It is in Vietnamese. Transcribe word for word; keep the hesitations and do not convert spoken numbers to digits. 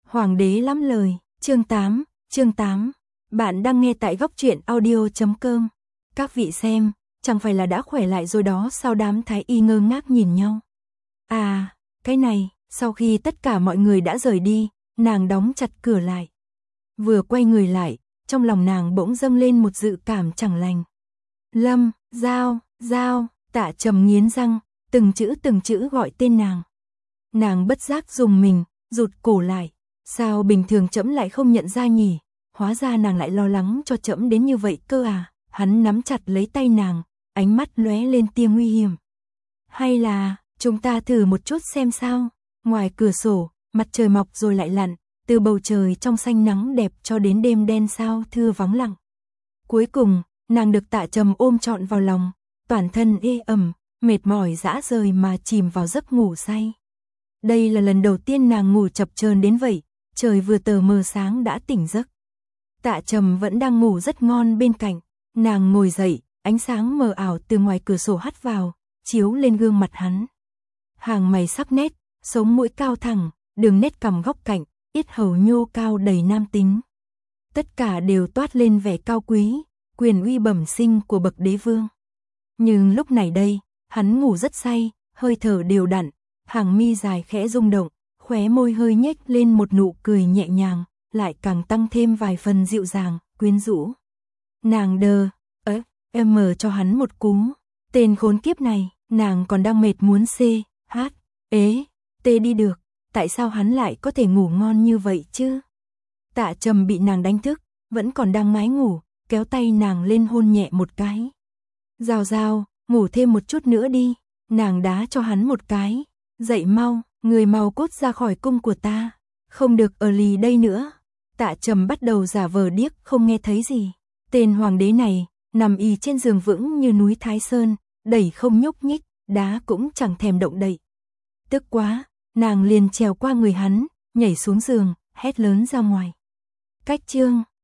Hoàng đế lắm lời, chương tám, chương tám. Bạn đang nghe tại góc truyện audio chấm com. Các vị xem, chẳng phải là đã khỏe lại rồi đó sao? Đám thái y ngơ ngác nhìn nhau. À, cái này, sau khi tất cả mọi người đã rời đi, nàng đóng chặt cửa lại. Vừa quay người lại, trong lòng nàng bỗng dâng lên một dự cảm chẳng lành. Lâm, Giao, Giao, Tạ Trầm nghiến răng, từng chữ từng chữ gọi tên nàng. Nàng bất giác dùng mình, rụt cổ lại. Sao bình thường trẫm lại không nhận ra nhỉ? Hóa ra nàng lại lo lắng cho trẫm đến như vậy cơ à? Hắn nắm chặt lấy tay nàng, ánh mắt lóe lên tia nguy hiểm. Hay là, chúng ta thử một chút xem sao? Ngoài cửa sổ, mặt trời mọc rồi lại lặn, từ bầu trời trong xanh nắng đẹp cho đến đêm đen sao thưa vắng lặng. Cuối cùng, nàng được Tạ Trầm ôm trọn vào lòng, toàn thân ê ẩm, mệt mỏi rã rời mà chìm vào giấc ngủ say. Đây là lần đầu tiên nàng ngủ chập chờn đến vậy, trời vừa tờ mờ sáng đã tỉnh giấc. Tạ Trầm vẫn đang ngủ rất ngon bên cạnh, nàng ngồi dậy, ánh sáng mờ ảo từ ngoài cửa sổ hắt vào, chiếu lên gương mặt hắn. Hàng mày sắc nét, sống mũi cao thẳng, đường nét cằm góc cạnh, yết hầu nhô cao đầy nam tính. Tất cả đều toát lên vẻ cao quý, quyền uy bẩm sinh của bậc đế vương. Nhưng lúc này đây, hắn ngủ rất say, hơi thở đều đặn, hàng mi dài khẽ rung động, khóe môi hơi nhếch lên một nụ cười nhẹ nhàng, lại càng tăng thêm vài phần dịu dàng, quyến rũ. Nàng đờ, ớ, em mở cho hắn một cú. Tên khốn kiếp này, nàng còn đang mệt muốn xê, hát, ế, tê đi được, tại sao hắn lại có thể ngủ ngon như vậy chứ? Tạ Trầm bị nàng đánh thức, vẫn còn đang mái ngủ, kéo tay nàng lên hôn nhẹ một cái. Giao Giao, ngủ thêm một chút nữa đi, nàng đá cho hắn một cái. Dậy mau, người mau cút ra khỏi cung của ta, không được ở lì đây nữa. Tạ Trầm bắt đầu giả vờ điếc không nghe thấy gì. Tên hoàng đế này, nằm y trên giường vững như núi Thái Sơn, đẩy không nhúc nhích, đá cũng chẳng thèm động đậy. Tức quá, nàng liền trèo qua người hắn, nhảy xuống giường, hét lớn ra ngoài. Cách chương,